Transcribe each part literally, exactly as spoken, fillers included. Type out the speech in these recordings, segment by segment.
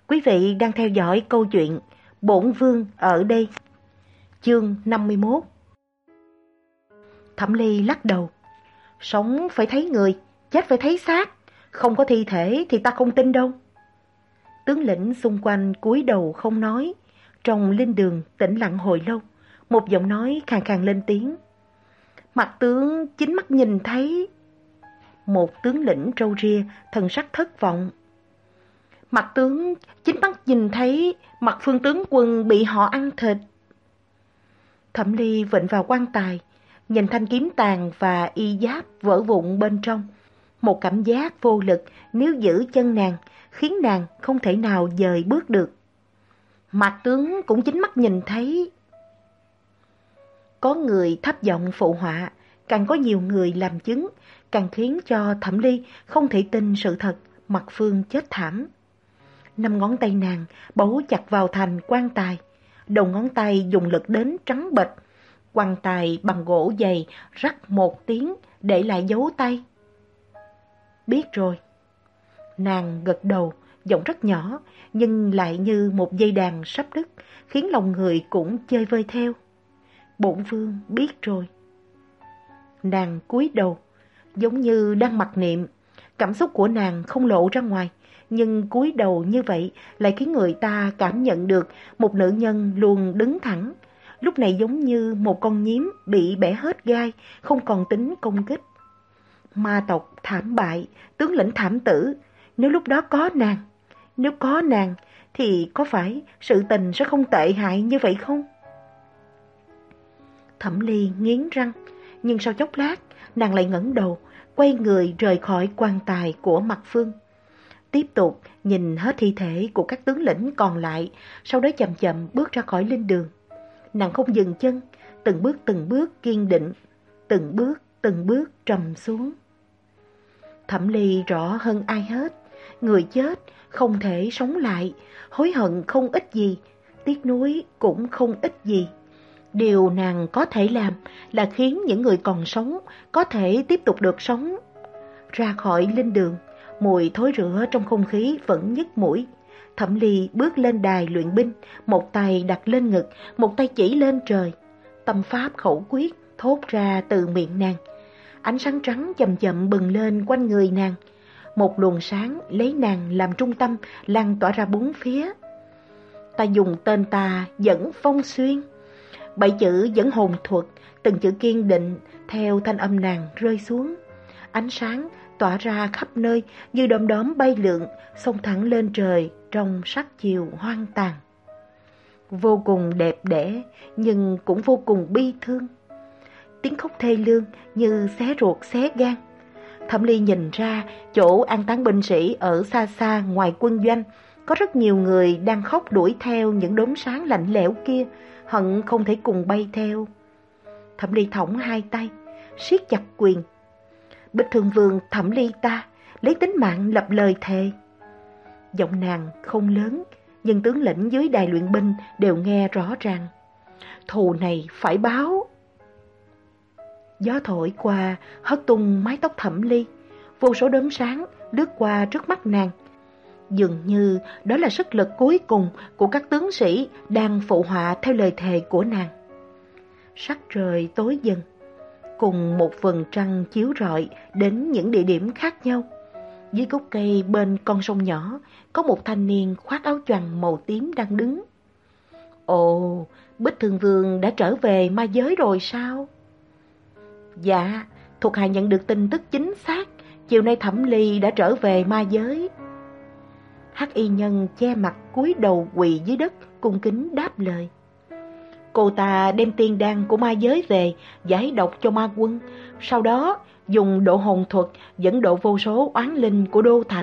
Quý vị đang theo dõi câu chuyện Bổn Vương ở đây. Chương năm mươi mốt. Thẩm Ly lắc đầu. Sống phải thấy người, chết phải thấy xác. Không có thi thể thì ta không tin đâu. Tướng lĩnh xung quanh cúi đầu không nói. Trong linh đường tĩnh lặng hồi lâu. Một giọng nói khàn khàn lên tiếng. Mặt tướng chính mắt nhìn thấy. Một tướng lĩnh râu ria, thần sắc thất vọng. Mặt tướng chính mắt nhìn thấy mặt Phương tướng quân bị họ ăn thịt. Thẩm Ly vịnh vào quan tài, nhìn thanh kiếm tàn và y giáp vỡ vụn bên trong. Một cảm giác vô lực nếu giữ chân nàng, khiến nàng không thể nào dời bước được. Mặt tướng cũng chính mắt nhìn thấy. Có người thấp giọng phụ họa, càng có nhiều người làm chứng, càng khiến cho Thẩm Ly không thể tin sự thật mặt Phương chết thảm. Năm ngón tay nàng bấu chặt vào thành quan tài, đầu ngón tay dùng lực đến trắng bệch. Quan tài bằng gỗ dày rắc một tiếng để lại dấu tay. Biết rồi. Nàng gật đầu, giọng rất nhỏ, nhưng lại như một dây đàn sắp đứt, khiến lòng người cũng chơi vơi theo. Bổn vương biết rồi. Nàng cúi đầu, giống như đang mặc niệm. Cảm xúc của nàng không lộ ra ngoài, nhưng cúi đầu như vậy lại khiến người ta cảm nhận được một nữ nhân luôn đứng thẳng. Lúc này giống như một con nhím bị bẻ hết gai, không còn tính công kích. Ma tộc thảm bại, tướng lĩnh thảm tử. Nếu lúc đó có nàng, nếu có nàng, thì có phải sự tình sẽ không tệ hại như vậy không? Thẩm Ly nghiến răng, nhưng sau chốc lát, nàng lại ngẩng đầu, quay người rời khỏi quan tài của Mặt Phương. Tiếp tục nhìn hết thi thể của các tướng lĩnh còn lại, sau đó chậm chậm bước ra khỏi linh đường. Nàng không dừng chân, từng bước từng bước kiên định, từng bước từng bước trầm xuống. Thẩm Ly rõ hơn ai hết, người chết không thể sống lại, hối hận không ích gì, tiếc nuối cũng không ích gì. Điều nàng có thể làm là khiến những người còn sống có thể tiếp tục được sống. Ra khỏi linh đường, mùi thối rữa trong không khí vẫn nhức mũi. Thẩm Ly bước lên đài luyện binh, một tay đặt lên ngực, một tay chỉ lên trời. Tâm pháp khẩu quyết thốt ra từ miệng nàng. Ánh sáng trắng chậm chậm bừng lên quanh người nàng. Một luồng sáng lấy nàng làm trung tâm lan tỏa ra bốn phía. Ta dùng tên ta dẫn phong xuyên. Bảy chữ dẫn hồn thuật, từng chữ kiên định theo thanh âm nàng rơi xuống. Ánh sáng tỏa ra khắp nơi như đom đóm bay lượn, xông thẳng lên trời trong sắc chiều hoang tàn. Vô cùng đẹp đẽ, nhưng cũng vô cùng bi thương. Tiếng khóc thê lương như xé ruột xé gan. Thẩm Ly nhìn ra chỗ an táng binh sĩ ở xa xa ngoài quân doanh, có rất nhiều người đang khóc đuổi theo những đốm sáng lạnh lẽo kia, hận không thể cùng bay theo. Thẩm Ly thõng hai tay, siết chặt quyền. Bích Thương Vương Thẩm Ly ta lấy tính mạng lập lời thề. Giọng nàng không lớn, nhưng tướng lĩnh dưới đài luyện binh đều nghe rõ ràng. Thù này phải báo. Gió thổi qua hất tung mái tóc Thẩm Ly, vô số đốm sáng lướt qua trước mắt nàng. Dường như đó là sức lực cuối cùng của các tướng sĩ đang phụ họa theo lời thề của nàng. Sắc trời tối dần, cùng một vầng trăng chiếu rọi đến những địa điểm khác nhau. Dưới gốc cây bên con sông nhỏ, có một thanh niên khoác áo choàng màu tím đang đứng. Ồ, Bích Thương Vương đã trở về ma giới rồi sao? Dạ, thuộc hạ nhận được tin tức chính xác, chiều nay Thẩm Ly đã trở về ma giới. Hắc y nhân che mặt cúi đầu quỳ dưới đất, cung kính đáp lời. Cô ta đem tiên đan của ma giới về, giải độc cho ma quân, sau đó dùng độ hồn thuật dẫn độ vô số oán linh của đô thành.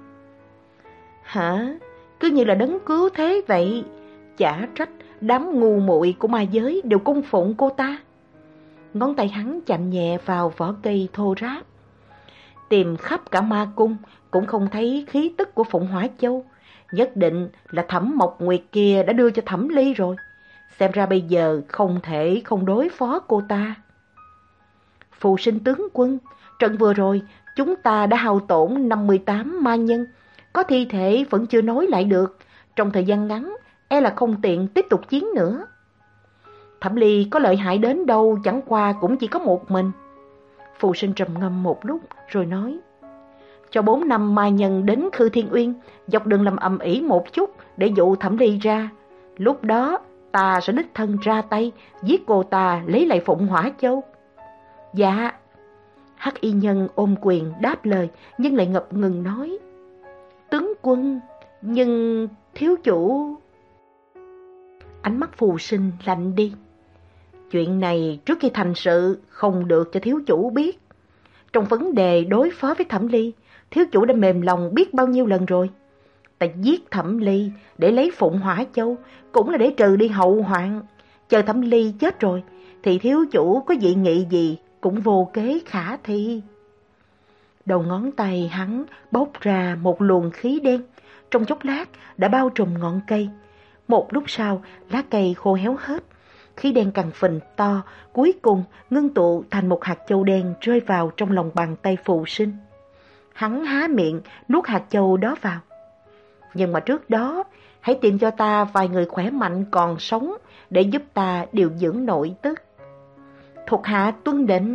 Hả? Cứ như là đấng cứu thế vậy. Chả trách đám ngu muội của ma giới đều cung phụng cô ta. Ngón tay hắn chạm nhẹ vào vỏ cây thô ráp. Tìm khắp cả ma cung cũng không thấy khí tức của Phụng Hỏa Châu. Nhất định là Thẩm Mộc Nguyệt kia đã đưa cho Thẩm Ly rồi. Xem ra bây giờ không thể không đối phó cô ta. Phù Sinh tướng quân, trận vừa rồi chúng ta đã hao tổn năm mươi tám ma nhân. Có thi thể vẫn chưa nối lại được. Trong thời gian ngắn, e là không tiện tiếp tục chiến nữa. Thẩm Ly có lợi hại đến đâu, chẳng qua cũng chỉ có một mình. Phù Sinh trầm ngâm một lúc rồi nói, cho bốn năm mai nhân đến Khư Thiên Uyên, dọc đường làm ầm ĩ một chút để dụ Thẩm Ly ra. Lúc đó ta sẽ đích thân ra tay, giết cô ta lấy lại Phụng Hỏa Châu. Dạ. Hắc y nhân ôm quyền đáp lời, nhưng lại ngập ngừng nói, tướng quân, nhưng thiếu chủ... Ánh mắt Phù Sinh lạnh đi. Chuyện này trước khi thành sự không được cho thiếu chủ biết. Trong vấn đề đối phó với Thẩm Ly, thiếu chủ đã mềm lòng biết bao nhiêu lần rồi. Ta giết Thẩm Ly để lấy Phụng Hỏa Châu, cũng là để trừ đi hậu hoạn. Chờ Thẩm Ly chết rồi, thì thiếu chủ có dị nghị gì cũng vô kế khả thi. Đầu ngón tay hắn bốc ra một luồng khí đen, trong chốc lát đã bao trùm ngọn cây. Một lúc sau, lá cây khô héo hết. Khí đen càng phình to, cuối cùng ngưng tụ thành một hạt châu đen rơi vào trong lòng bàn tay Phù Sinh. Hắn há miệng nuốt hạt châu đó vào. Nhưng mà trước đó, hãy tìm cho ta vài người khỏe mạnh còn sống để giúp ta điều dưỡng nội tức. Thuộc hạ tuân lệnh.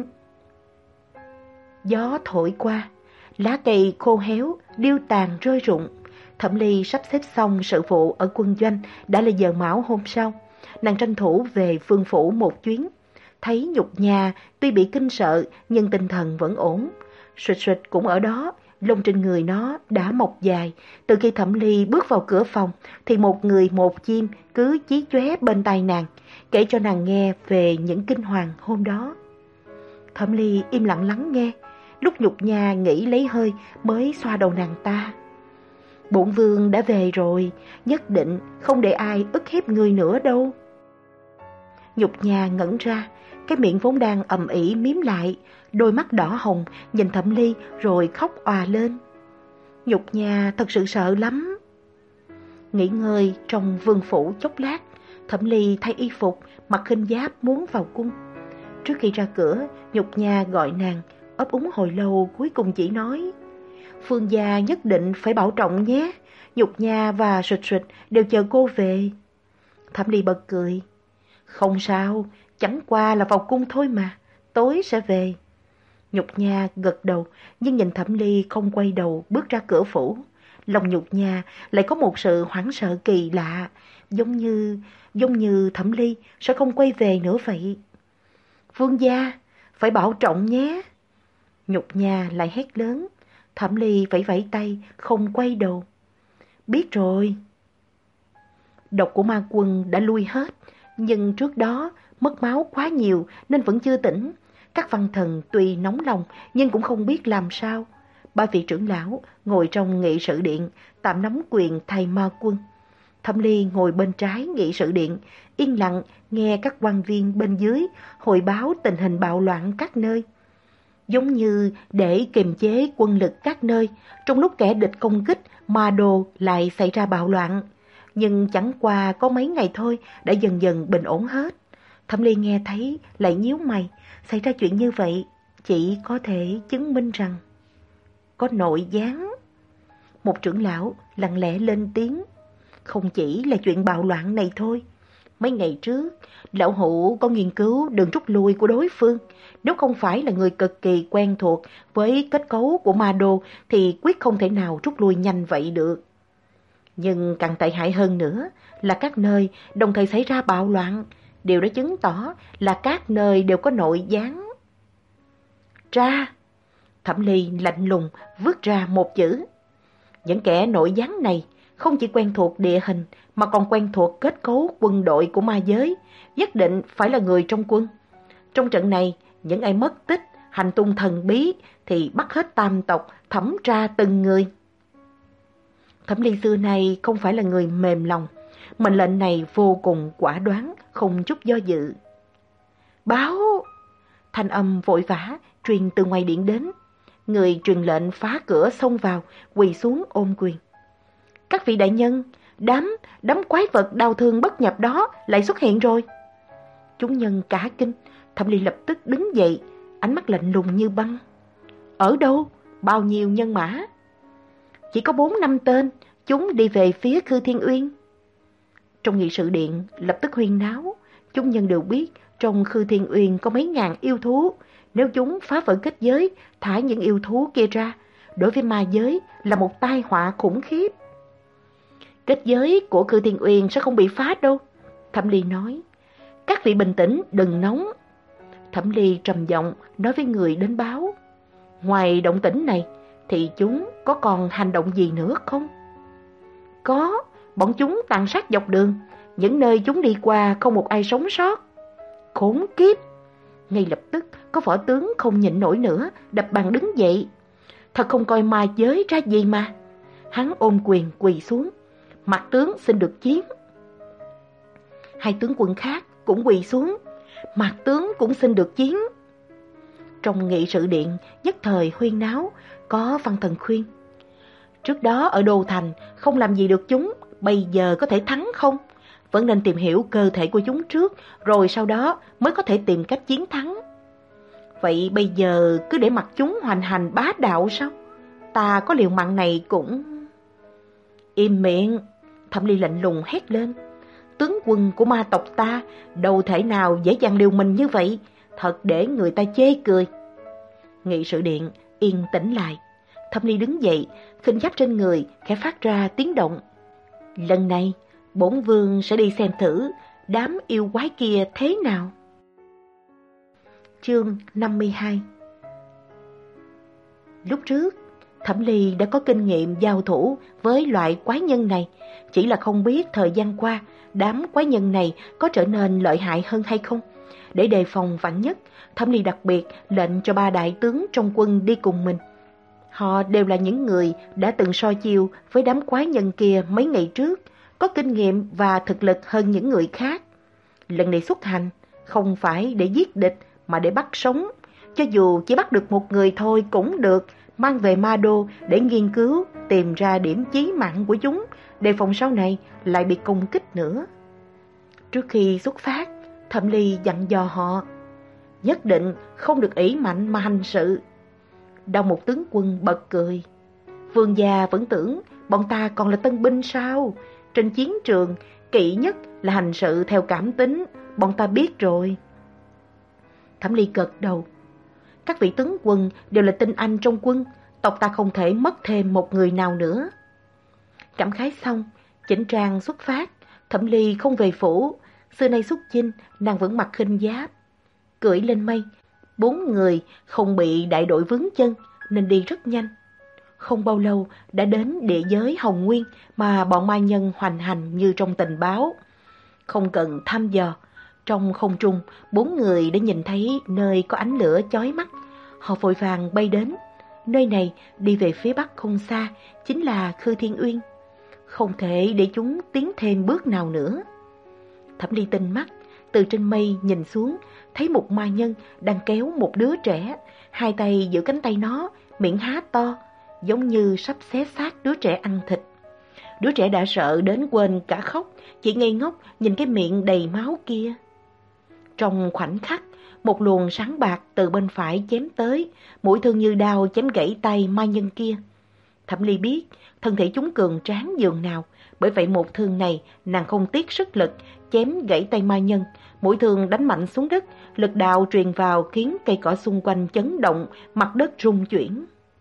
Gió thổi qua, lá cây khô héo, điêu tàn rơi rụng. Thẩm Ly sắp xếp xong sự vụ ở quân doanh đã là giờ mão hôm sau. Nàng tranh thủ về Vương phủ một chuyến. Thấy Nhục Nha tuy bị kinh sợ nhưng tinh thần vẫn ổn. Sụt sụt cũng ở đó, lông trên người nó đã mọc dài. Từ khi Thẩm Ly bước vào cửa phòng thì một người một chim cứ chí chóe bên tai nàng, kể cho nàng nghe về những kinh hoàng hôm đó. Thẩm Ly im lặng lắng nghe. Lúc Nhục Nha nghĩ lấy hơi mới xoa đầu nàng ta. Bổn vương đã về rồi, nhất định không để ai ức hiếp người nữa đâu. Nhục Nha ngẩn ra, cái miệng vốn đang ầm ĩ mím lại, đôi mắt đỏ hồng nhìn Thẩm Ly rồi khóc òa lên. Nhục Nha thật sự sợ lắm. Nghỉ ngơi trong vương phủ chốc lát, Thẩm Ly thay y phục, mặc khinh giáp muốn vào cung. Trước khi ra cửa, Nhục Nha gọi nàng, ấp úng hồi lâu cuối cùng chỉ nói, Phương gia nhất định phải bảo trọng nhé, Nhục Nha và Sụt Sụt đều chờ cô về. Thẩm Ly bật cười, không sao, chẳng qua là vào cung thôi mà, tối sẽ về. Nhục Nha gật đầu, nhưng nhìn Thẩm Ly không quay đầu bước ra cửa phủ. Lòng Nhục Nha lại có một sự hoảng sợ kỳ lạ, giống như, giống như Thẩm Ly sẽ không quay về nữa vậy. Vương gia, phải bảo trọng nhé. Nhục Nha lại hét lớn. Thẩm Ly vẫy vẫy tay, không quay đầu. Biết rồi. Độc của ma quân đã lui hết, nhưng trước đó mất máu quá nhiều nên vẫn chưa tỉnh. Các văn thần tuy nóng lòng nhưng cũng không biết làm sao. Ba vị trưởng lão ngồi trong nghị sự điện, tạm nắm quyền thay ma quân. Thẩm Ly ngồi bên trái nghị sự điện, yên lặng nghe các quan viên bên dưới hồi báo tình hình bạo loạn các nơi. Giống như để kiềm chế quân lực các nơi, trong lúc kẻ địch công kích, Ma Đô lại xảy ra bạo loạn. Nhưng chẳng qua có mấy ngày thôi đã dần dần bình ổn hết. Thẩm Ly nghe thấy lại nhíu mày, xảy ra chuyện như vậy chỉ có thể chứng minh rằng có nội gián. Một trưởng lão lặng lẽ lên tiếng, không chỉ là chuyện bạo loạn này thôi. Mấy ngày trước, lão hữu có nghiên cứu đường rút lui của đối phương. Nếu không phải là người cực kỳ quen thuộc với kết cấu của Ma Đô thì quyết không thể nào rút lui nhanh vậy được. Nhưng càng tệ hại hơn nữa là các nơi đồng thời xảy ra bạo loạn. Điều đó chứng tỏ là các nơi đều có nội gián. Ra! Thẩm Ly lạnh lùng vứt ra một chữ. Những kẻ nội gián này không chỉ quen thuộc địa hình mà còn quen thuộc kết cấu quân đội của ma giới, nhất định phải là người trong quân. Trong trận này, những ai mất tích, hành tung thần bí thì bắt hết tam tộc thẩm tra từng người. Thẩm Ly xưa nay không phải là người mềm lòng, mệnh lệnh này vô cùng quả đoán, không chút do dự. Báo! Thanh âm vội vã truyền từ ngoài điện đến. Người truyền lệnh phá cửa xông vào, quỳ xuống ôm quyền. Các vị đại nhân, đám, đám quái vật đau thương bất nhập đó lại xuất hiện rồi. Chúng nhân cả kinh, Thẩm Ly lập tức đứng dậy, ánh mắt lạnh lùng như băng. Ở đâu? Bao nhiêu nhân mã? Chỉ có bốn năm tên, chúng đi về phía Khư Thiên Uyên. Trong nghị sự điện lập tức huyên náo, chúng nhân đều biết trong Khư Thiên Uyên có mấy ngàn yêu thú. Nếu chúng phá vỡ kết giới, thả những yêu thú kia ra, đối với ma giới là một tai họa khủng khiếp. Kết giới của Khư Thiên Uyên sẽ không bị phá đâu, Thẩm Ly nói. Các vị bình tĩnh, đừng nóng. Thẩm Ly trầm giọng nói với người đến báo. Ngoài động tĩnh này, thì chúng có còn hành động gì nữa không? Có, bọn chúng tàn sát dọc đường, những nơi chúng đi qua không một ai sống sót. Khốn kiếp! Ngay lập tức có võ tướng không nhịn nổi nữa, đập bàn đứng dậy. Thật không coi ma giới ra gì mà. Hắn ôm quyền quỳ xuống. Mặt tướng xin được chiến. Hai tướng quân khác cũng quỳ xuống. Mặt tướng cũng xin được chiến. Trong nghị sự điện nhất thời huyên náo, có văn thần khuyên. Trước đó ở Đô Thành không làm gì được chúng, bây giờ có thể thắng không? Vẫn nên tìm hiểu cơ thể của chúng trước, rồi sau đó mới có thể tìm cách chiến thắng. Vậy bây giờ cứ để mặc chúng hoành hành bá đạo sao? Ta có liều mạng này cũng... Im miệng! Thẩm Ly lạnh lùng hét lên. Tướng quân của ma tộc ta đâu thể nào dễ dàng liều mình như vậy, thật để người ta chê cười. Nghị sự điện yên tĩnh lại. Thẩm Ly đứng dậy, khinh giáp trên người khẽ phát ra tiếng động. Lần này bổn vương sẽ đi xem thử đám yêu quái kia thế nào. Chương năm mươi hai. Lúc trước Thẩm Ly đã có kinh nghiệm giao thủ với loại quái nhân này, chỉ là không biết thời gian qua đám quái nhân này có trở nên lợi hại hơn hay không. Để đề phòng vạn nhất, Thẩm Ly đặc biệt lệnh cho ba đại tướng trong quân đi cùng mình. Họ đều là những người đã từng so chiêu với đám quái nhân kia mấy ngày trước, có kinh nghiệm và thực lực hơn những người khác. Lần này xuất hành không phải để giết địch mà để bắt sống. Cho dù chỉ bắt được một người thôi cũng được, mang về Ma Đô để nghiên cứu, tìm ra điểm chí mạng của chúng, đề phòng sau này lại bị công kích nữa. Trước khi xuất phát, Thẩm Ly dặn dò họ, nhất định không được ỷ mạnh mà hành sự. Đông một tướng quân bật cười. Vương gia vẫn tưởng bọn ta còn là tân binh sao? Trên chiến trường, kỵ nhất là hành sự theo cảm tính, bọn ta biết rồi. Thẩm Ly gật đầu. Các vị tướng quân đều là tinh anh trong quân, tộc ta không thể mất thêm một người nào nữa. Cảm khái xong, chỉnh trang xuất phát, Thẩm Ly không về phủ. Xưa nay xuất chinh, nàng vẫn mặc khinh giáp. Cưỡi lên mây, bốn người không bị đại đội vướng chân nên đi rất nhanh. Không bao lâu đã đến địa giới Hồng Nguyên mà bọn ma nhân hoành hành như trong tình báo. Không cần thăm dò, trong không trung, bốn người đã nhìn thấy nơi có ánh lửa chói mắt. Họ vội vàng bay đến. Nơi này đi về phía bắc không xa, chính là Khư Thiên Uyên. Không thể để chúng tiến thêm bước nào nữa. Thẩm Ly tinh mắt, từ trên mây nhìn xuống, thấy một ma nhân đang kéo một đứa trẻ, hai tay giữ cánh tay nó, miệng há to, giống như sắp xé xác đứa trẻ ăn thịt. Đứa trẻ đã sợ đến quên cả khóc, chỉ ngây ngốc nhìn cái miệng đầy máu kia. Trong khoảnh khắc, một luồng sáng bạc từ bên phải chém tới, mũi thương như đao chém gãy tay ma nhân kia. Thẩm Ly biết thân thể chúng cường tráng dường nào, bởi vậy một thương này nàng không tiếc sức lực chém gãy tay ma nhân. Mũi thương đánh mạnh xuống đất, lực đạo truyền vào khiến cây cỏ xung quanh chấn động, mặt đất rung chuyển.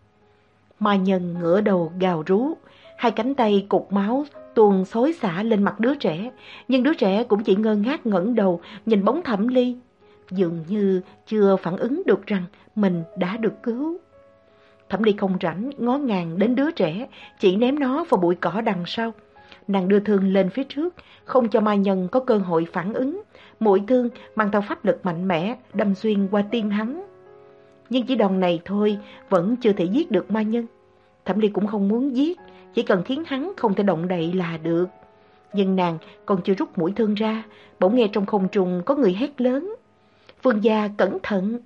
Ma nhân ngửa đầu gào rú, hai cánh tay cục máu tuôn xối xả lên mặt đứa trẻ, nhưng đứa trẻ cũng chỉ ngơ ngác ngẩng đầu nhìn bóng Thẩm Ly, dường như chưa phản ứng được rằng mình đã được cứu. Thẩm Ly không rảnh ngó ngàng đến đứa trẻ, chỉ ném nó vào bụi cỏ đằng sau. Nàng đưa thương lên phía trước, không cho ma nhân có cơ hội phản ứng. Mũi thương mang theo pháp lực mạnh mẽ đâm xuyên qua tim hắn. Nhưng chỉ đòn này thôi vẫn chưa thể giết được ma nhân. Thẩm Ly cũng không muốn giết, chỉ cần khiến hắn không thể động đậy là được. Nhưng nàng còn chưa rút mũi thương ra, bỗng nghe trong không trung có người hét lớn: "Vương gia cẩn thận!"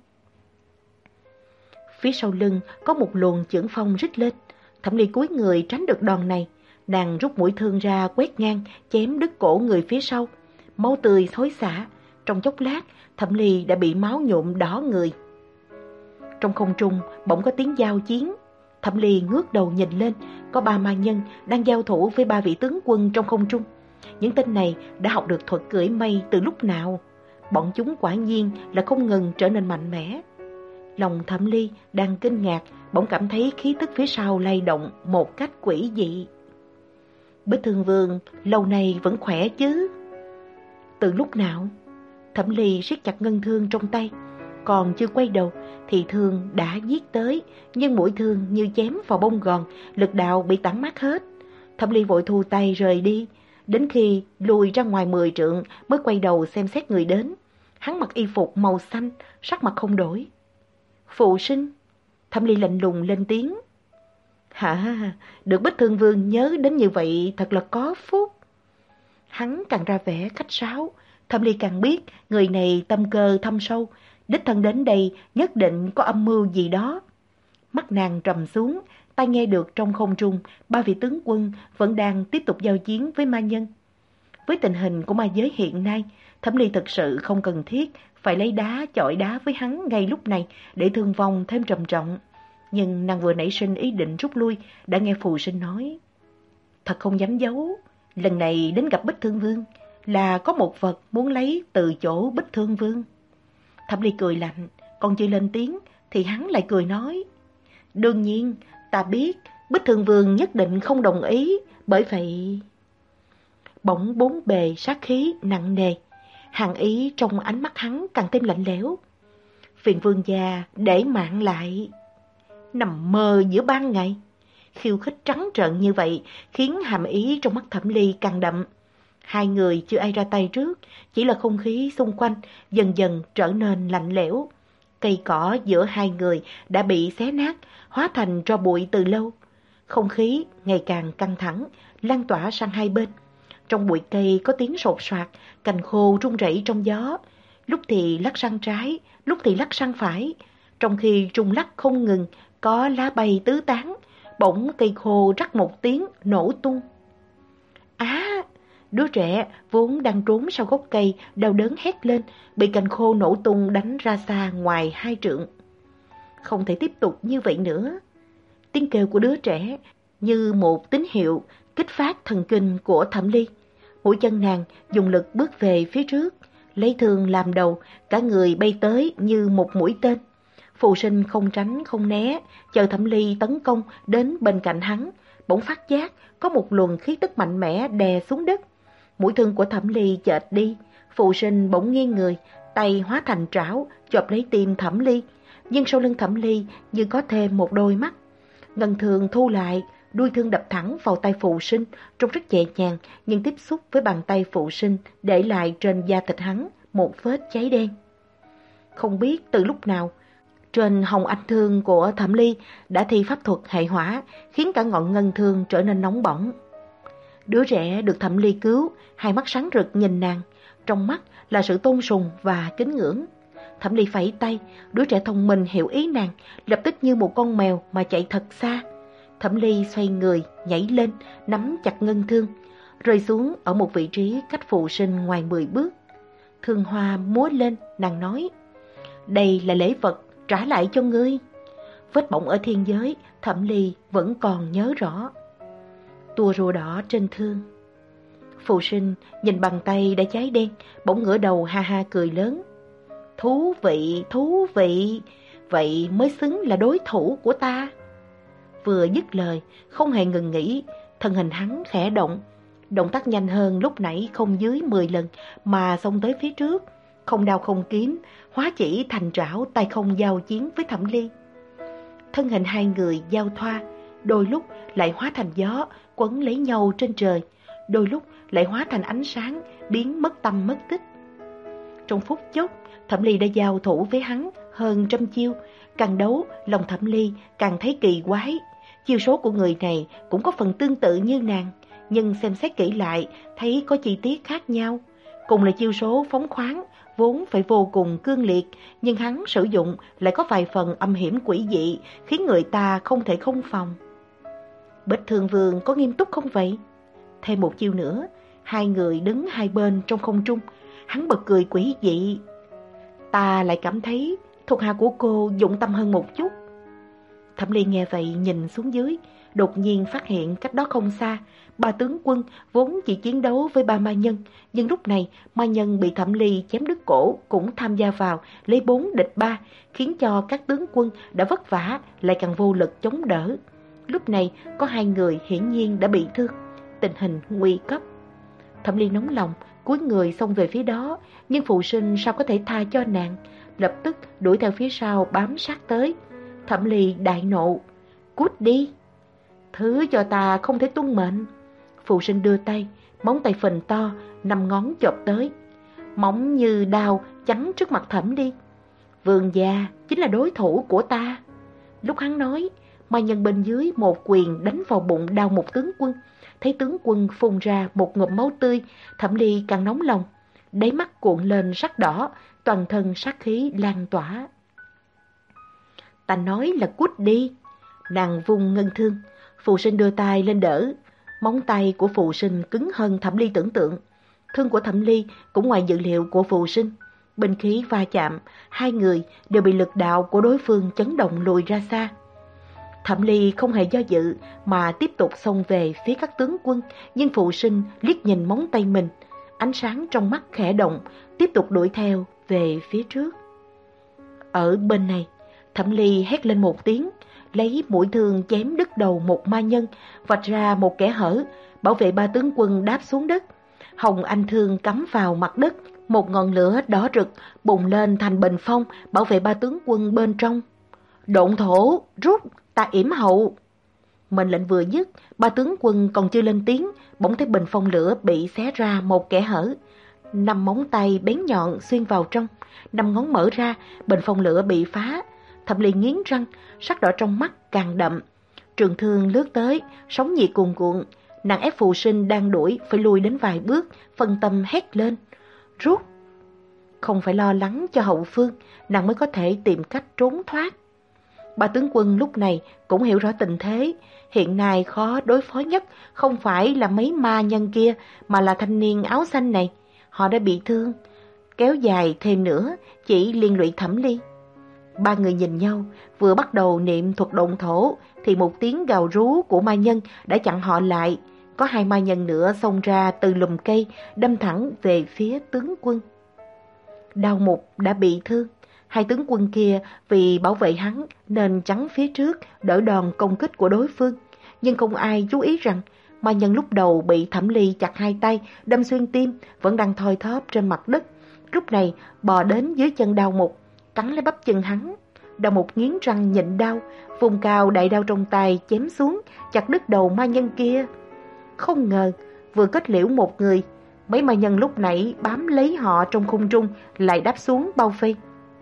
Phía sau lưng có một luồng chưởng phong rít lên. Thẩm Ly cúi người tránh được đòn này. Nàng rút mũi thương ra quét ngang, chém đứt cổ người phía sau. Máu tươi xối xả. Trong chốc lát, Thẩm Ly đã bị máu nhuộm đỏ người. Trong không trung bỗng có tiếng giao chiến. Thẩm Ly ngước đầu nhìn lên, có ba ma nhân đang giao thủ với ba vị tướng quân trong không trung. Những tên này đã học được thuật cưỡi mây từ lúc nào? Bọn chúng quả nhiên là không ngừng trở nên mạnh mẽ. Lòng Thẩm Ly đang kinh ngạc, bỗng cảm thấy khí tức phía sau lay động một cách quỷ dị. Bích Thương Vương lâu nay vẫn khỏe chứ? Từ lúc nào? Thẩm Ly siết chặt ngân thương trong tay, còn chưa quay đầu thì thương đã giết tới, nhưng mũi thương như chém vào bông gòn, lực đạo bị tản mát hết. Thẩm Ly vội thu tay rời đi, đến khi lùi ra ngoài mười trượng mới quay đầu xem xét người đến. Hắn mặc y phục màu xanh, sắc mặt không đổi. Phụ sinh. Thẩm Ly lạnh lùng lên tiếng. Hả, được Bích Thương Vương nhớ đến như vậy thật là có phúc. Hắn càng ra vẻ khách sáo, Thẩm Ly càng biết người này tâm cơ thâm sâu, đích thân đến đây nhất định có âm mưu gì đó. Mắt nàng trầm xuống, tai nghe được trong không trung ba vị tướng quân vẫn đang tiếp tục giao chiến với ma nhân. Với tình hình của ma giới hiện nay, Thẩm Ly thực sự không cần thiết phải lấy đá chọi đá với hắn ngay lúc này để thương vong thêm trầm trọng. Nhưng nàng vừa nảy sinh ý định rút lui, đã nghe phù sinh nói. Thật không dám giấu, lần này đến gặp Bích Thương Vương là có một vật muốn lấy từ chỗ Bích Thương Vương. Thẩm Ly cười lạnh, còn chưa lên tiếng thì hắn lại cười nói. Đương nhiên, ta biết Bích Thương Vương nhất định không đồng ý, bởi vậy... Bỗng bốn bề sát khí nặng nề, hàn ý trong ánh mắt hắn càng thêm lạnh lẽo. Phiền vương gia để mạng lại. Nằm mơ giữa ban ngày. Khiêu khích trắng trợn như vậy khiến hàm ý trong mắt Thẩm Ly càng đậm. Hai người chưa ai ra tay trước, chỉ là không khí xung quanh dần dần trở nên lạnh lẽo. Cây cỏ giữa hai người đã bị xé nát, hóa thành tro bụi từ lâu. Không khí ngày càng căng thẳng, lan tỏa sang hai bên. Trong bụi cây có tiếng sột soạt, cành khô rung rẩy trong gió. Lúc thì lắc sang trái, lúc thì lắc sang phải. Trong khi rung lắc không ngừng, có lá bay tứ tán. Bỗng cây khô rắc một tiếng nổ tung. Á! Đứa trẻ vốn đang trốn sau gốc cây, đau đớn hét lên, bị cành khô nổ tung đánh ra xa ngoài hai trượng. Không thể tiếp tục như vậy nữa. Tiếng kêu của đứa trẻ như một tín hiệu kích phát thần kinh của Thẩm Ly. Mũi chân nàng dùng lực bước về phía trước, lấy thương làm đầu, cả người bay tới như một mũi tên. Phù sinh không tránh không né, chờ Thẩm Ly tấn công đến bên cạnh hắn, bỗng phát giác có một luồng khí tức mạnh mẽ đè xuống đất. Mũi thương của Thẩm Ly chệch đi, phù sinh bỗng nghiêng người, tay hóa thành trảo chộp lấy tim Thẩm Ly, nhưng sau lưng Thẩm Ly như có thêm một đôi mắt. Ngân thường thu lại, đuôi thương đập thẳng vào tay phù sinh, trông rất nhẹ nhàng, nhưng tiếp xúc với bàn tay phù sinh để lại trên da thịt hắn một vết cháy đen. Không biết từ lúc nào, trên hồng anh thương của Thẩm Ly đã thi pháp thuật hệ hỏa, khiến cả ngọn ngân thương trở nên nóng bỏng. Đứa trẻ được Thẩm Ly cứu, hai mắt sáng rực nhìn nàng, trong mắt là sự tôn sùng và kính ngưỡng. Thẩm Ly phẩy tay, đứa trẻ thông minh hiểu ý nàng, lập tức như một con mèo mà chạy thật xa. Thẩm Ly xoay người, nhảy lên, nắm chặt ngân thương, rơi xuống ở một vị trí cách phù sinh ngoài mười bước. Thương hoa múa lên, nàng nói, đây là lễ vật trả lại cho ngươi. Vết bỏng ở thiên giới, Thẩm Ly vẫn còn nhớ rõ. Tua rùa đỏ trên thương. Phù sinh nhìn bàn tay đã cháy đen, bỗng ngửa đầu ha ha cười lớn. Thú vị, thú vị, vậy mới xứng là đối thủ của ta. Vừa dứt lời, không hề ngừng nghỉ, thân hình hắn khẽ động. Động tác nhanh hơn lúc nãy không dưới mười lần mà xông tới phía trước. Không đao không kiếm, hóa chỉ thành trảo tay không giao chiến với Thẩm Ly. Thân hình hai người giao thoa, đôi lúc lại hóa thành gió, quấn lấy nhau trên trời, đôi lúc lại hóa thành ánh sáng, biến mất tâm mất tích. Trong phút chốc, Thẩm Ly đã giao thủ với hắn hơn trăm chiêu, càng đấu, lòng Thẩm Ly càng thấy kỳ quái. Chiêu số của người này cũng có phần tương tự như nàng, nhưng xem xét kỹ lại, thấy có chi tiết khác nhau. Cùng là chiêu số phóng khoáng, vốn phải vô cùng cương liệt, nhưng hắn sử dụng lại có vài phần âm hiểm quỷ dị, khiến người ta không thể không phòng. Bích Thương Vương có nghiêm túc không vậy? Thêm một chiêu nữa, hai người đứng hai bên trong không trung, hắn bật cười quỷ dị. Ta lại cảm thấy thuộc hạ của cô dụng tâm hơn một chút. Thẩm Ly nghe vậy nhìn xuống dưới, đột nhiên phát hiện cách đó không xa, ba tướng quân vốn chỉ chiến đấu với ba ma nhân, nhưng lúc này ma nhân bị Thẩm Ly chém đứt cổ cũng tham gia vào, lấy bốn địch ba, khiến cho các tướng quân đã vất vả lại càng vô lực chống đỡ. Lúc này có hai người hiển nhiên đã bị thương, tình hình nguy cấp. Thẩm Ly nóng lòng, cúi người xông về phía đó, nhưng Phù Sinh sao có thể tha cho nàng, lập tức đuổi theo phía sau bám sát tới. Thẩm Ly đại nộ, cút đi, thứ cho ta không thể tuân mệnh. Phù Sinh đưa tay, móng tay phình to, năm ngón chộp tới, móng như đao chắn trước mặt Thẩm Ly. Vương gia chính là đối thủ của ta. Lúc hắn nói, ma nhân bên dưới một quyền đánh vào bụng đau một tướng quân. Thấy tướng quân phun ra một ngụm máu tươi, Thẩm Ly càng nóng lòng, đáy mắt cuộn lên sắc đỏ, toàn thân sát khí lan tỏa. Ta nói là cút đi. Nàng vung ngân thương, Phù Sinh đưa tay lên đỡ. Móng tay của Phù Sinh cứng hơn Thẩm Ly tưởng tượng. Thương của Thẩm Ly cũng ngoài dự liệu của Phù Sinh. Binh khí va chạm, hai người đều bị lực đạo của đối phương chấn động lùi ra xa. Thẩm Ly không hề do dự mà tiếp tục xông về phía các tướng quân, nhưng Phù Sinh liếc nhìn móng tay mình, ánh sáng trong mắt khẽ động, tiếp tục đuổi theo về phía trước. Ở bên này, Thẩm Ly hét lên một tiếng, lấy mũi thương chém đứt đầu một ma nhân, vạch ra một kẽ hở, bảo vệ ba tướng quân đáp xuống đất. Hồng anh thương cắm vào mặt đất, một ngọn lửa đỏ rực bùng lên thành bình phong, bảo vệ ba tướng quân bên trong. Độn thổ, rút, ta yểm hậu. Mệnh lệnh vừa dứt, ba tướng quân còn chưa lên tiếng, bỗng thấy bình phong lửa bị xé ra một kẽ hở. Năm móng tay bén nhọn xuyên vào trong, năm ngón mở ra, bình phong lửa bị phá. Thẩm Ly nghiến răng, sắc đỏ trong mắt càng đậm. Trường thương lướt tới, sóng nhiệt cuồn cuộn. Nàng ép Phù Sinh đang đuổi phải lùi đến vài bước, phân tâm hét lên, rút. Không phải lo lắng cho hậu phương, nàng mới có thể tìm cách trốn thoát. Ba tướng quân lúc này cũng hiểu rõ tình thế. Hiện nay khó đối phó nhất không phải là mấy ma nhân kia, mà là thanh niên áo xanh này. Họ đã bị thương, kéo dài thêm nữa chỉ liên lụy Thẩm Ly. Ba người nhìn nhau, vừa bắt đầu niệm thuật độn thổ thì một tiếng gào rú của ma nhân đã chặn họ lại. Có hai ma nhân nữa xông ra từ lùm cây, đâm thẳng về phía tướng quân. Đao Mục đã bị thương, hai tướng quân kia vì bảo vệ hắn nên chắn phía trước, đỡ đòn công kích của đối phương. Nhưng không ai chú ý rằng ma nhân lúc đầu bị Thẩm Ly chặt hai tay, đâm xuyên tim, vẫn đang thoi thóp trên mặt đất. Lúc này bò đến dưới chân Đao Mục, cắn lấy bắp chân hắn. Đao Mục nghiến răng nhịn đau, vùng cao đại đao trong tay chém xuống, chặt đứt đầu ma nhân kia. Không ngờ vừa kết liễu một người, mấy ma nhân lúc nãy bám lấy họ trong không trung lại đáp xuống bao vây.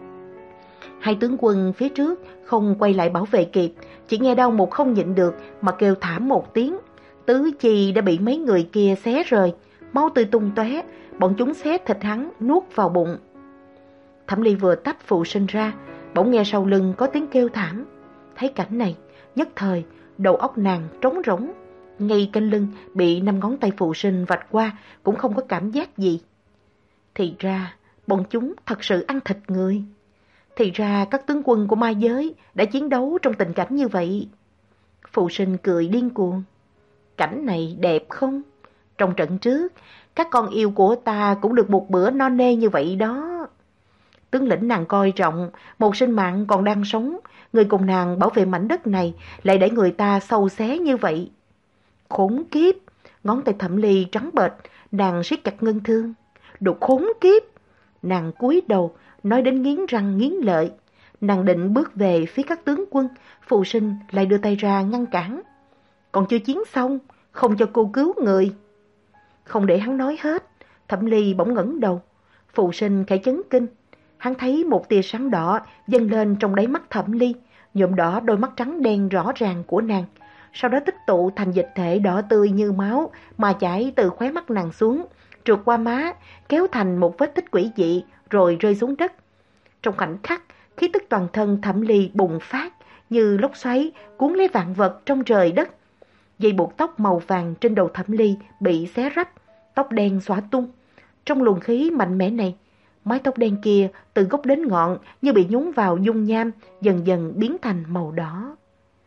Hai tướng quân phía trước không quay lại bảo vệ kịp, chỉ nghe Đao Mục không nhịn được mà kêu thảm một tiếng. Tứ chi đã bị mấy người kia xé rời, máu tươi tung tóe, bọn chúng xé thịt hắn nuốt vào bụng. Thẩm Ly vừa tách Phù Sinh ra, bỗng nghe sau lưng có tiếng kêu thảm. Thấy cảnh này, nhất thời đầu óc nàng trống rỗng. Ngay canh lưng bị năm ngón tay Phù Sinh vạch qua cũng không có cảm giác gì. Thì ra bọn chúng thật sự ăn thịt người. Thì ra các tướng quân của ma giới đã chiến đấu trong tình cảnh như vậy. Phù Sinh cười điên cuồng. Cảnh này đẹp không? Trong trận trước, các con yêu của ta cũng được một bữa no nê như vậy đó. Tướng lĩnh nàng coi trọng, một sinh mạng còn đang sống, người cùng nàng bảo vệ mảnh đất này lại để người ta xâu xé như vậy. Khốn kiếp! Ngón tay Thẩm Ly trắng bệch, nàng siết chặt ngân thương. Đồ khốn kiếp! Nàng cúi đầu, nói đến nghiến răng nghiến lợi. Nàng định bước về phía các tướng quân, Phù Sinh lại đưa tay ra ngăn cản. Còn chưa chiến xong, không cho cô cứu người. Không để hắn nói hết, Thẩm Ly bỗng ngẩng đầu. Phù Sinh khẽ chấn kinh. Hắn thấy một tia sáng đỏ dâng lên trong đáy mắt Thẩm Ly, nhuộm đỏ đôi mắt trắng đen rõ ràng của nàng. Sau đó tích tụ thành dịch thể đỏ tươi như máu mà chảy từ khóe mắt nàng xuống, trượt qua má, kéo thành một vết tích quỷ dị rồi rơi xuống đất. Trong khoảnh khắc, khí tức toàn thân Thẩm Ly bùng phát như lốc xoáy cuốn lấy vạn vật trong trời đất. Dây buộc tóc màu vàng trên đầu Thẩm Ly bị xé rách, tóc đen xõa tung. Trong luồng khí mạnh mẽ này, mái tóc đen kia từ gốc đến ngọn như bị nhúng vào dung nham, dần dần biến thành màu đỏ.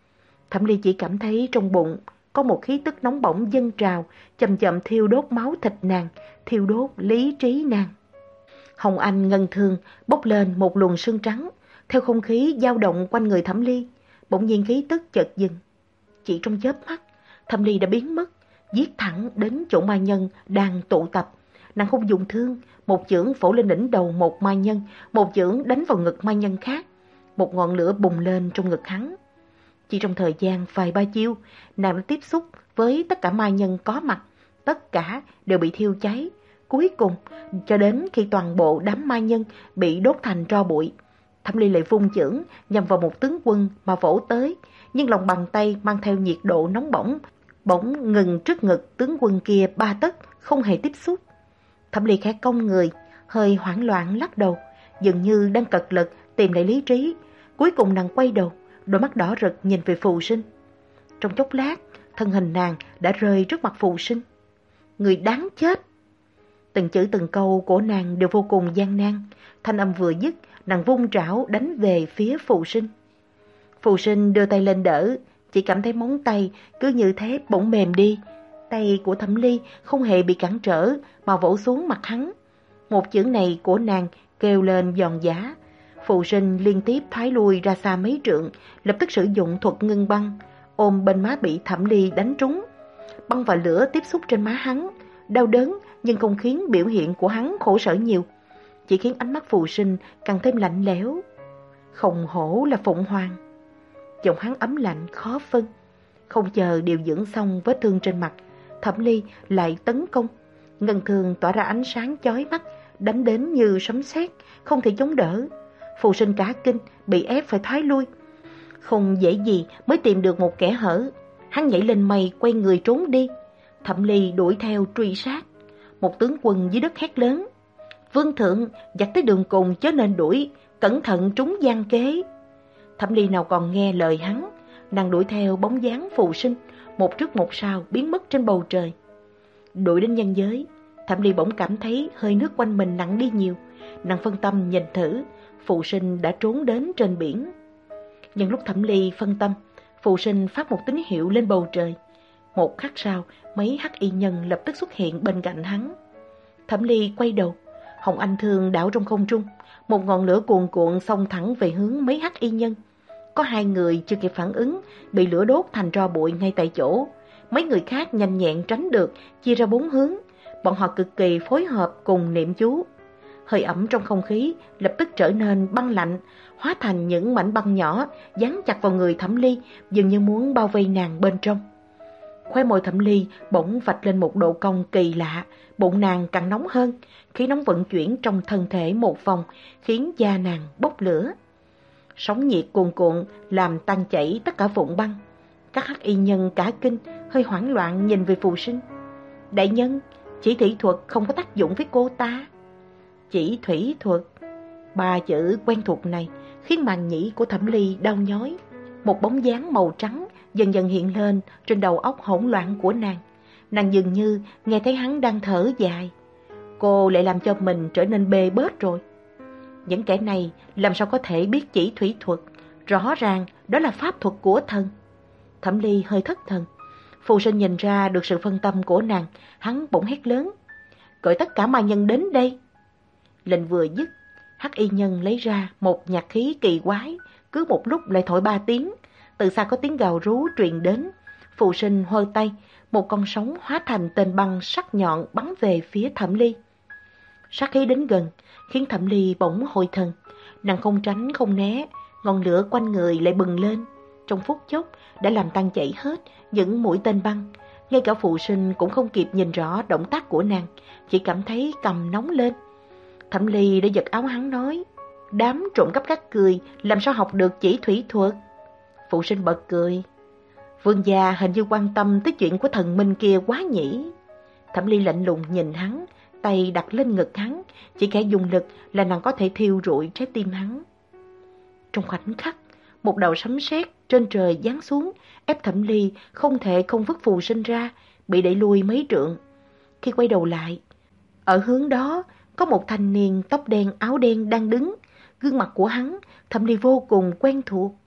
Thẩm Ly chỉ cảm thấy trong bụng có một khí tức nóng bỏng dâng trào, chậm chậm thiêu đốt máu thịt nàng, thiêu đốt lý trí nàng. Hồng Anh ngân thương bốc lên một luồng sương trắng, theo không khí dao động quanh người Thẩm Ly, bỗng nhiên khí tức chợt dừng. Chỉ trong chớp mắt, Thẩm Ly đã biến mất, giết thẳng đến chỗ ma nhân đang tụ tập. Nàng không dùng thương, một chưởng phổ lên đỉnh đầu một ma nhân, một chưởng đánh vào ngực ma nhân khác. Một ngọn lửa bùng lên trong ngực hắn. Chỉ trong thời gian vài ba chiêu, nàng đã tiếp xúc với tất cả ma nhân có mặt, tất cả đều bị thiêu cháy. Cuối cùng, cho đến khi toàn bộ đám ma nhân bị đốt thành tro bụi, Thẩm Ly lại vung chưởng nhằm vào một tướng quân mà vỗ tới, nhưng lòng bàn tay mang theo nhiệt độ nóng bỏng, bỗng ngừng trước ngực tướng quân kia ba tấc, không hề tiếp xúc. Thẩm Ly khẽ cong người, hơi hoảng loạn lắc đầu, dường như đang cật lực tìm lại lý trí. Cuối cùng nàng quay đầu, đôi mắt đỏ rực nhìn về Phù Sinh. Trong chốc lát, thân hình nàng đã rơi trước mặt Phù Sinh. Người đáng chết! Từng chữ từng câu của nàng đều vô cùng gian nan. Thanh âm vừa dứt, nàng vung trảo đánh về phía Phù Sinh. Phù Sinh đưa tay lên đỡ, chỉ cảm thấy móng tay cứ như thế bỗng mềm đi. Tay của Thẩm Ly không hề bị cản trở mà vỗ xuống mặt hắn. Một chưởng này của nàng kêu lên giòn giã. Phù Sinh liên tiếp thoái lui ra xa mấy trượng, lập tức sử dụng thuật ngưng băng, ôm bên má bị Thẩm Ly đánh trúng. Băng và lửa tiếp xúc trên má hắn, đau đớn nhưng không khiến biểu hiện của hắn khổ sở nhiều, chỉ khiến ánh mắt Phù Sinh càng thêm lạnh lẽo. Không hổ là Phụng Hoàng. Giọng hắn ấm lạnh khó phân. Không chờ điều dưỡng xong vết thương trên mặt, Thẩm Ly lại tấn công. Ngân thương tỏa ra ánh sáng chói mắt, đánh đến như sấm sét, không thể chống đỡ. Phù Sinh cả kinh, bị ép phải thoái lui. Không dễ gì mới tìm được một kẽ hở. Hắn nhảy lên mây, quay người trốn đi. Thẩm Ly đuổi theo truy sát. Một tướng quân dưới đất hét lớn: Vương thượng, giặc tới đường cùng chớ nên đuổi, cẩn thận trúng gian kế. Thẩm Ly nào còn nghe lời hắn, nàng đuổi theo bóng dáng Phù Sinh, một trước một sau biến mất trên bầu trời. Đuổi đến nhân giới, Thẩm Ly bỗng cảm thấy hơi nước quanh mình nặng đi nhiều. Nàng phân tâm nhìn thử, Phù Sinh đã trốn đến trên biển. Nhưng lúc Thẩm Ly phân tâm, Phù Sinh phát một tín hiệu lên bầu trời. Một khắc sau, mấy hắc y nhân lập tức xuất hiện bên cạnh hắn. Thẩm Ly quay đầu, Hồng Anh thương đảo trong không trung, một ngọn lửa cuồn cuộn xông thẳng về hướng mấy hắc y nhân. Có hai người chưa kịp phản ứng, bị lửa đốt thành tro bụi ngay tại chỗ. Mấy người khác nhanh nhẹn tránh được, chia ra bốn hướng. Bọn họ cực kỳ phối hợp cùng niệm chú. Hơi ẩm trong không khí lập tức trở nên băng lạnh, hóa thành những mảnh băng nhỏ dán chặt vào người Thẩm Ly, dường như muốn bao vây nàng bên trong. Khóe môi Thẩm Ly bỗng vạch lên một độ cong kỳ lạ, bụng nàng càng nóng hơn, khí nóng vận chuyển trong thân thể một vòng, khiến da nàng bốc lửa. Sóng nhiệt cuồn cuộn làm tan chảy tất cả vụn băng. Các hắc y nhân cả kinh, hơi hoảng loạn nhìn về Phù Sinh. Đại nhân, chỉ thủy thuật không có tác dụng với cô ta. Chỉ thủy thuật. Ba chữ quen thuộc này khiến màng nhĩ của Thẩm Ly đau nhói. Một bóng dáng màu trắng dần dần hiện lên trên đầu óc hỗn loạn của nàng. Nàng dường như nghe thấy hắn đang thở dài. Cô lại làm cho mình trở nên bê bết rồi. Những kẻ này làm sao có thể biết chỉ thủy thuật? Rõ ràng đó là pháp thuật của thần. Thẩm Ly hơi thất thần. Phù Sinh nhìn ra được sự phân tâm của nàng, hắn bỗng hét lớn: Gọi tất cả ma nhân đến đây. Lệnh vừa dứt, hắc y nhân lấy ra một nhạc khí kỳ quái, cứ một lúc lại thổi ba tiếng. Từ xa có tiếng gào rú truyền đến. Phù Sinh hơ tay, một con sóng hóa thành tên băng sắc nhọn bắn về phía Thẩm Ly. Sát khí đến gần, khiến Thẩm Ly bỗng hồi thần. Nàng không tránh không né, ngọn lửa quanh người lại bừng lên. Trong phút chốc đã làm tan chảy hết những mũi tên băng. Ngay cả Phù Sinh cũng không kịp nhìn rõ động tác của nàng, chỉ cảm thấy cằm nóng lên. Thẩm Ly đã giật áo hắn nói: Đám trộm cắp các cười làm sao học được chỉ thủy thuật? Phù Sinh bật cười: Vương gia hình như quan tâm tới chuyện của thần minh kia quá nhỉ. Thẩm Ly lạnh lùng nhìn hắn, tay đặt lên ngực hắn, chỉ khẽ dùng lực là nàng có thể thiêu rụi trái tim hắn. Trong khoảnh khắc, một đầu sấm sét trên trời giáng xuống, ép Thẩm Ly không thể không vứt Phù Sinh ra, bị đẩy lui mấy trượng. Khi quay đầu lại, ở hướng đó có một thanh niên tóc đen áo đen đang đứng. Gương mặt của hắn Thẩm Ly vô cùng quen thuộc.